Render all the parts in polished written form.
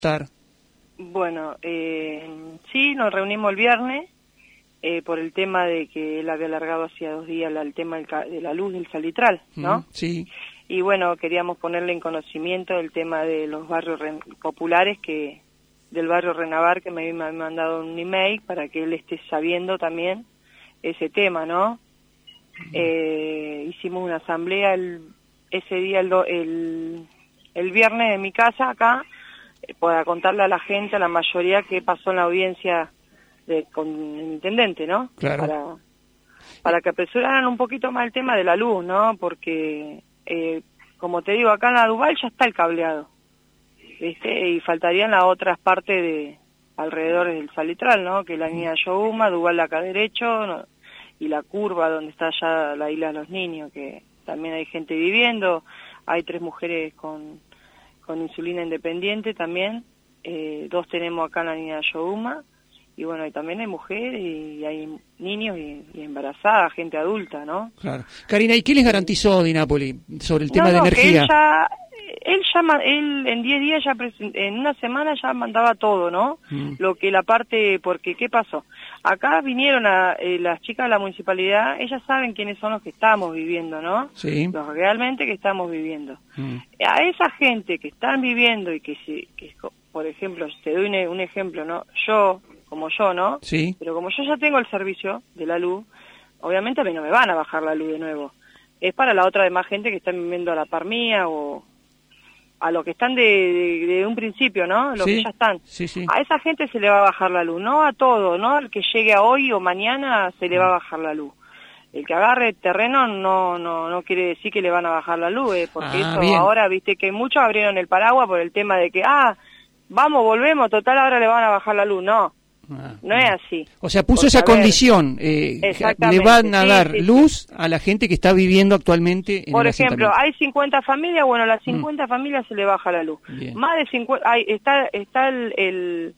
estar? Bueno, sí, nos reunimos el viernes por el tema de que él había alargado hacía 2 días el tema de la luz del salitral, ¿no? Sí. Y bueno, queríamos ponerle en conocimiento el tema de los barrios populares, del barrio Renavar, que me había mandado un email para que él esté sabiendo también ese tema, ¿no? Hicimos una asamblea ese día, el viernes en mi casa acá, para contarle a la gente, a la mayoría, qué pasó en la audiencia con el intendente, ¿no? Claro. Para que apresuraran un poquito más el tema de la luz, ¿no? Porque, como te digo, acá en la Duval ya está el cableado, ¿viste? Y faltarían las otras partes de alrededor del salitral, ¿no? Que la avenida Yohuma, Duval acá derecho, ¿no? Y la curva donde está ya la isla de los niños, que también hay gente viviendo, hay 3 mujeres con insulina independiente también, 2 tenemos acá en la avenida Yohuma, y bueno, y también hay mujeres y hay niños y embarazadas, gente adulta, ¿no? Claro. Karina, ¿y qué les garantizó Di Napoli sobre el tema de energía? Él en 10 días, en una semana ya mandaba todo, ¿no? Lo que la parte, porque ¿qué pasó? Acá vinieron las chicas de la municipalidad, ellas saben quiénes son los que estamos viviendo, ¿no? Sí. Los realmente que estamos viviendo. A esa gente que están viviendo y que por ejemplo, te doy un ejemplo, ¿no? Como yo, ¿no? Sí. Pero como yo ya tengo el servicio de la luz, obviamente a mí no me van a bajar la luz de nuevo. Es para la otra demás gente que está viviendo a la par mía o a los que están de un principio, ¿no? Los que ya están. Sí, sí. A esa gente se le va a bajar la luz, no a todo, ¿no? El que llegue a hoy o mañana se le va a bajar la luz. El que agarre terreno no quiere decir que le van a bajar la luz, porque bien. Ahora, viste que muchos abrieron el paraguas por el tema de que, vamos, volvemos, total, ahora le van a bajar la luz. No es así. O sea, puso esa condición, le van a dar luz a la gente que está viviendo actualmente en Por el ejemplo, asentamiento. hay 50 familias, bueno, a las 50 familias se le baja la luz. Bien. Más de 50, está el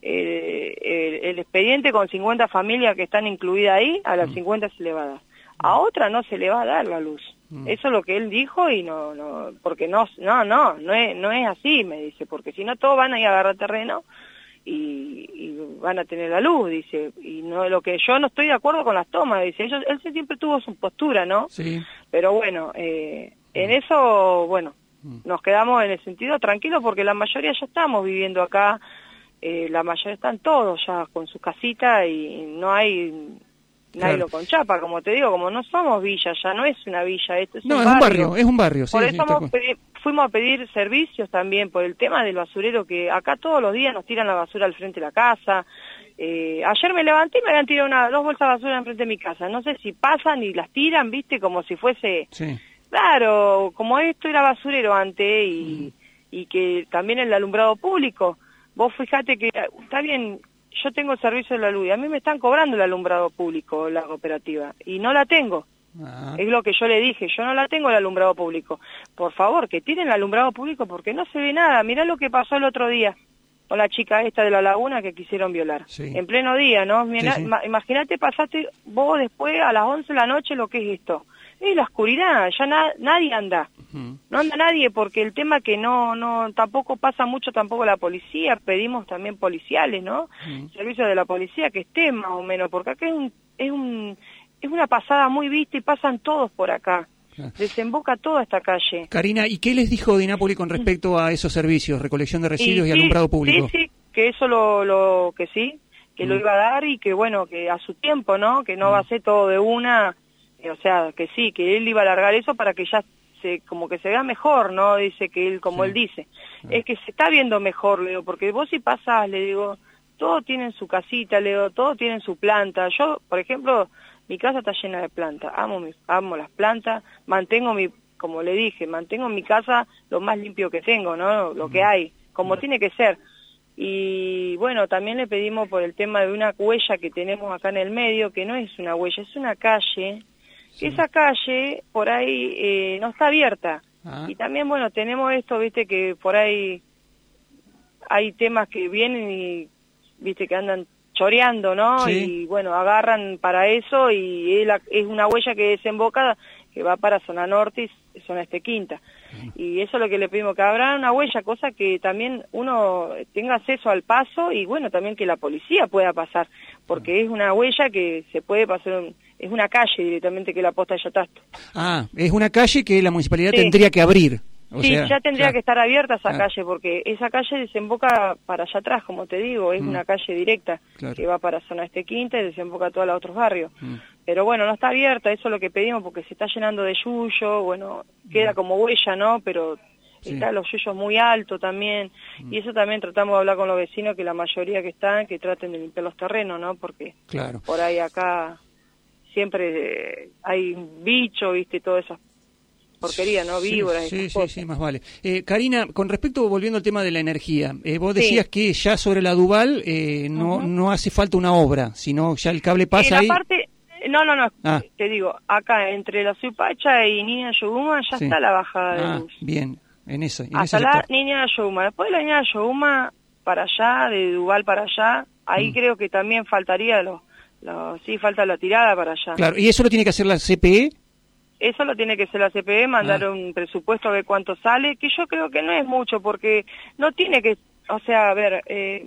expediente con 50 familias que están incluidas ahí, a las 50 se le va a dar. A otra no se le va a dar la luz. Eso es lo que él dijo y porque no es así, me dice, porque si no todos van a ir a agarrar terreno y van a tener la luz, dice, y no lo que yo no estoy de acuerdo con las tomas, dice, él siempre tuvo su postura, ¿no? Sí. Pero bueno, en eso, bueno, nos quedamos en el sentido tranquilos porque la mayoría ya estamos viviendo acá, la mayoría están todos ya con sus casitas y no hay nadie lo con chapa, como te digo, como no somos villa, ya no es una villa, esto es un barrio. Es un barrio, sí. Por eso fuimos a pedir servicios también, por el tema del basurero, que acá todos los días nos tiran la basura al frente de la casa. Ayer me levanté y me habían tirado 2 bolsas de basura enfrente de mi casa, no sé si pasan y las tiran, viste, como si fuese... Sí. Claro, como esto era basurero antes y que también el alumbrado público, vos fijate que, está bien, yo tengo el servicio de la luz y a mí me están cobrando el alumbrado público, la cooperativa, y no la tengo. Es lo que yo le dije, yo no la tengo el alumbrado público. Por favor, que tiren el alumbrado público porque no se ve nada. Mirá lo que pasó el otro día con la chica esta de la laguna que quisieron violar. Sí. En pleno día, ¿no? Sí. Imagínate, pasaste vos después a las 11 de la noche lo que es esto. Es la oscuridad, ya nadie anda. No anda nadie porque el tema que tampoco pasa mucho tampoco la policía, pedimos también policiales, ¿no? Servicio de la policía que esté más o menos, porque acá es una pasada muy vista y pasan todos por acá. Desemboca toda esta calle. Karina, ¿y qué les dijo Di Napoli con respecto a esos servicios, recolección de residuos y alumbrado público? Sí, que eso lo iba a dar y que bueno, que a su tiempo, ¿no? Que no va a ser todo de una, o sea, que sí, que él iba a alargar eso para que ya como que se vea mejor, ¿no? Dice que él, como él dice, es que se está viendo mejor, le digo, porque vos si pasás, le digo, todos tienen su casita, le digo, todos tienen su planta. Yo, por ejemplo, mi casa está llena de plantas, amo las plantas, como le dije, mantengo mi casa lo más limpio que tengo, ¿no? Lo que hay, como tiene que ser. Y bueno, también le pedimos por el tema de una huella que tenemos acá en el medio, que no es una huella, es una calle. Sí. Esa calle por ahí no está abierta. Y también, bueno, tenemos esto, viste, que por ahí hay temas que vienen y, viste, que andan choreando, ¿no? Sí. Y bueno, agarran para eso y es una huella que desemboca, que va para zona norte y zona Quinta. Y eso es lo que le pedimos, que habrá una huella, cosa que también uno tenga acceso al paso y bueno, también que la policía pueda pasar, porque es una huella que se puede pasar, es una calle directamente que la posta de Yatasto. Ah, es una calle que la municipalidad tendría que abrir. Ya tendría que estar abierta esa calle, porque esa calle desemboca para allá atrás, como te digo, es una calle directa que va para zona Quinta y desemboca a todos los otros barrios. Pero bueno, no está abierta, eso es lo que pedimos, porque se está llenando de yuyo, bueno, queda como huella, ¿no? Pero están los yuyos muy altos también, y eso también tratamos de hablar con los vecinos, que la mayoría que están, que traten de limpiar los terrenos, ¿no? Porque por ahí acá siempre hay bicho, ¿viste? Todas esas porquería, ¿no? Víboras. Sí, más vale. Karina, con respecto, volviendo al tema de la energía, vos decías que ya sobre la Duval no hace falta una obra, sino ya el cable pasa ahí. No, te digo, acá entre la Suipacha y Niña Yoguma ya está la bajada de luz. Bien, en esa hasta la Niña Yoguma. Después de la Niña Yoguma para allá, de Duval para allá, ahí creo que también faltaría falta la tirada para allá. Claro, ¿y eso lo tiene que hacer la CPE? Eso lo tiene que hacer la CPE, mandar un presupuesto a ver cuánto sale, que yo creo que no es mucho, porque no tiene que, o sea, a ver,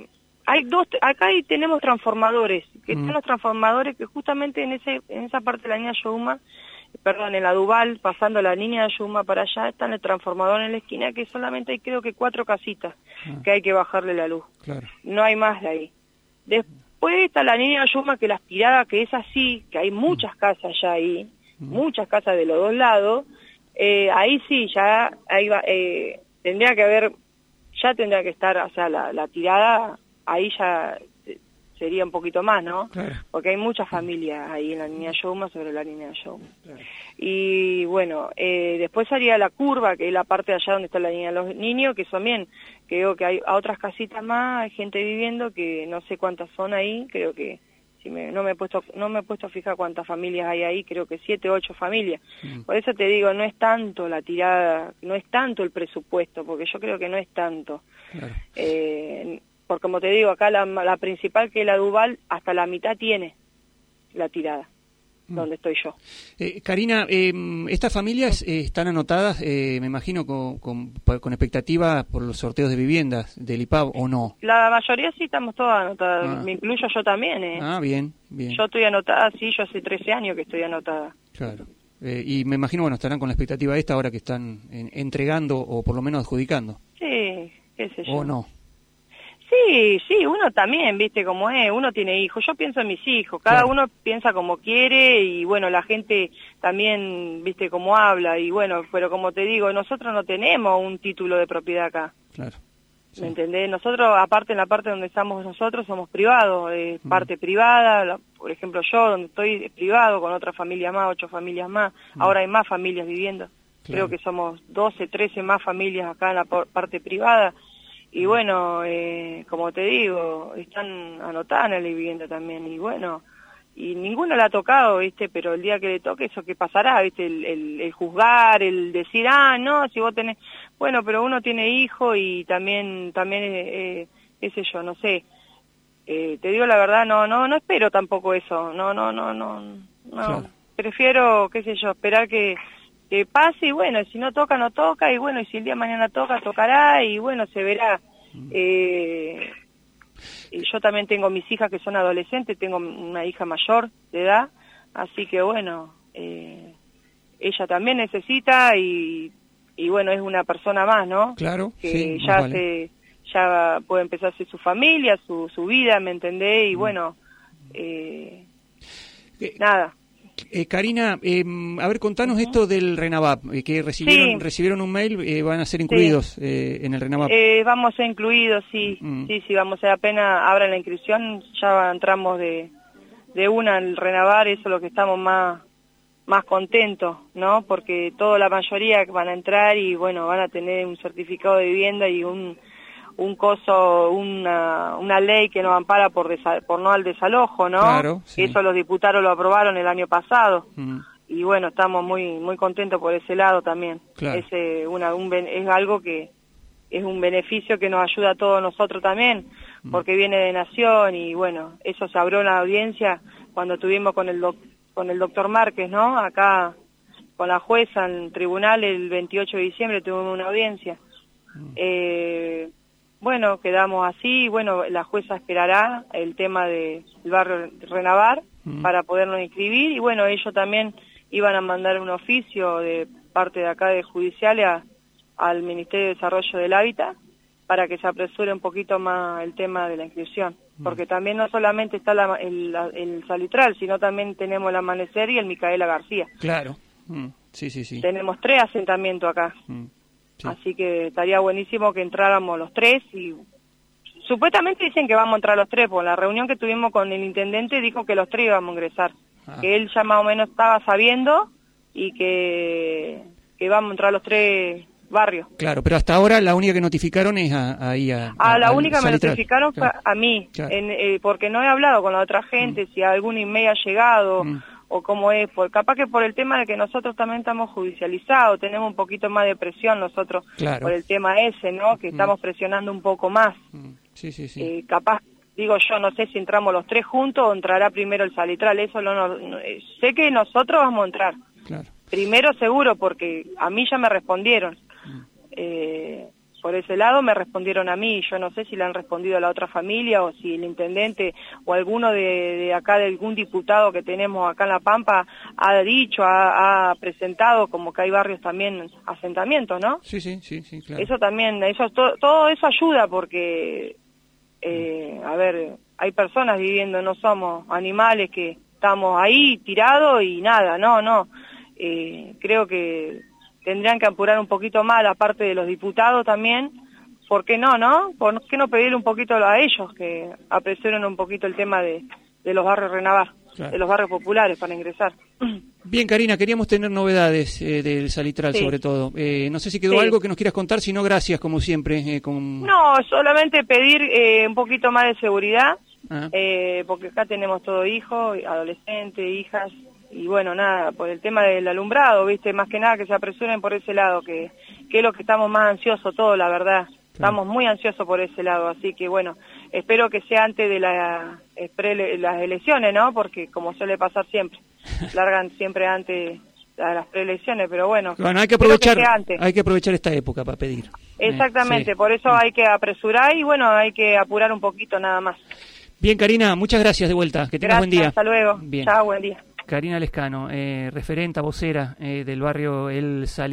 acá tenemos transformadores, que están los transformadores que justamente en esa parte de la Niña Yoguma, en la Duval, pasando la Niña Yoguma para allá, está el transformador en la esquina, que solamente hay creo que 4 casitas que hay que bajarle la luz. Claro. No hay más de ahí. Después está la Niña Yoguma, que la aspirada, que es así, que hay muchas casas ya ahí, muchas casas de los dos lados, ahí sí, tendría que estar, o sea, la tirada, ahí ya sería un poquito más, ¿no? Claro. Porque hay muchas familias ahí en la Niña Yoguma, sobre la Niña Yoguma. Claro. Y bueno, después haría la curva, que es la parte de allá donde está la Niña de los Niños, que también, creo que hay a otras casitas más, hay gente viviendo, que no sé cuántas son ahí, creo que no me he puesto a fijar cuántas familias hay ahí, creo que 7 o 8 familias. Por eso te digo, no es tanto la tirada, no es tanto el presupuesto, porque yo creo que no es tanto. Claro. Porque como te digo, acá la principal, que es la Duval, hasta la mitad tiene la tirada, donde estoy yo. Karina, ¿estas familias están anotadas, me imagino, con expectativa por los sorteos de viviendas del IPAB o no? La mayoría sí estamos todas anotadas, me incluyo yo también. Bien. Yo estoy anotada, sí, yo hace 13 años que estoy anotada. Claro. Y me imagino, estarán con la expectativa esta ahora que están entregando o por lo menos adjudicando. Sí, qué sé yo. ¿O no? Sí, uno también, viste cómo es, uno tiene hijos, yo pienso en mis hijos, cada uno piensa como quiere y bueno, la gente también, viste cómo habla y bueno, pero como te digo, nosotros no tenemos un título de propiedad acá. Claro. Sí. ¿Me entendés? Nosotros, aparte en la parte donde estamos nosotros, somos privados, parte privada, por ejemplo yo, donde estoy privado, con otra familia más, 8 familias más, ahora hay más familias viviendo, creo que somos 12, 13 más familias acá en la parte privada. Y bueno, como te digo, están anotadas en la vivienda también, y bueno, y ninguno la ha tocado, ¿viste? Pero el día que le toque, ¿eso qué pasará? ¿Viste? El juzgar, el decir, no, si vos tenés... Bueno, pero uno tiene hijo y también qué sé yo, no sé. Te digo la verdad, no espero tampoco eso, no. Claro. Prefiero, qué sé yo, esperar que pase y bueno, si no toca, no toca, y bueno, y si el día de mañana toca, tocará, y bueno, se verá. Y yo también tengo mis hijas que son adolescentes, tengo una hija mayor de edad, así que bueno, ella también necesita y bueno, es una persona más, ¿no? Claro, que sí, ya puede empezar a hacer su familia, su vida, ¿me entendés? Y bueno, nada. Karina, a ver, contanos esto del RENAVAP, que recibieron un mail, van a ser incluidos en el RENAVAP. Vamos a ser incluidos, sí, vamos a apenas abran la inscripción, ya entramos de una al RENAVAP, eso es lo que estamos más contentos, ¿no? Porque la mayoría van a entrar y bueno, van a tener un certificado de vivienda y una ley que nos ampara por no al desalojo, ¿no? Claro, sí. Eso los diputados lo aprobaron el año pasado. Y bueno, estamos muy contentos por ese lado también. Claro. Es algo que es un beneficio que nos ayuda a todos nosotros también, porque viene de Nación y bueno, eso se abrió en la audiencia cuando estuvimos con el doctor Márquez, ¿no? Acá con la jueza en tribunal el 28 de diciembre, tuvimos una audiencia. Bueno, quedamos así, bueno, la jueza esperará el tema del barrio Renavar para podernos inscribir, y bueno, ellos también iban a mandar un oficio de parte de acá de judicial al Ministerio de Desarrollo del Hábitat para que se apresure un poquito más el tema de la inscripción, porque también no solamente está el Salitral, sino también tenemos el Amanecer y el Micaela García. Claro, sí. Tenemos 3 asentamientos acá. Sí. Así que estaría buenísimo que entráramos los 3 y supuestamente dicen que vamos a entrar los 3, porque la reunión que tuvimos con el intendente dijo que los 3 íbamos a ingresar, que él ya más o menos estaba sabiendo y que vamos a entrar los 3 barrios. Claro, pero hasta ahora la única que notificaron es la única que me notificaron fue a mí, porque no he hablado con la otra gente, si algún email ha llegado o cómo es, capaz que por el tema de que nosotros también estamos judicializados, tenemos un poquito más de presión nosotros por el tema ese, ¿no? Que estamos presionando un poco más. Sí. Capaz, digo yo, no sé si entramos los 3 juntos o entrará primero el Salitral, eso no sé que nosotros vamos a entrar. Claro. Primero seguro, porque a mí ya me respondieron. Por ese lado me respondieron a mí, yo no sé si le han respondido a la otra familia o si el intendente o alguno de acá, de algún diputado que tenemos acá en La Pampa ha dicho, ha presentado, como que hay barrios también, asentamientos, ¿no? Sí, claro. Eso también, todo eso ayuda porque, a ver, hay personas viviendo, no somos animales que estamos ahí tirados y nada, no. Creo que tendrían que apurar un poquito más la parte de los diputados también. ¿Por qué no? ¿Por qué no pedirle un poquito a ellos que apresuren un poquito el tema de los barrios Renavar, de los barrios populares para ingresar? Bien, Karina, queríamos tener novedades del Salitral sobre todo. No sé si quedó algo que nos quieras contar, si no, gracias, como siempre. No, solamente pedir un poquito más de seguridad, porque acá tenemos todo hijos, adolescentes, hijas. Y bueno, nada, por el tema del alumbrado, ¿viste? Más que nada que se apresuren por ese lado, que es lo que estamos más ansiosos todos, la verdad. Claro. Estamos muy ansiosos por ese lado, así que bueno, espero que sea antes de las elecciones, ¿no? Porque como suele pasar siempre, largan siempre antes las preelecciones, pero bueno. Bueno, hay que aprovechar esta época para pedir. Exactamente, por eso hay que apresurar y bueno, hay que apurar un poquito nada más. Bien, Karina, muchas gracias de vuelta, que tengas buen día. Hasta luego. Chao, buen día. Karina Lescano, referenta, vocera del barrio El Salitral.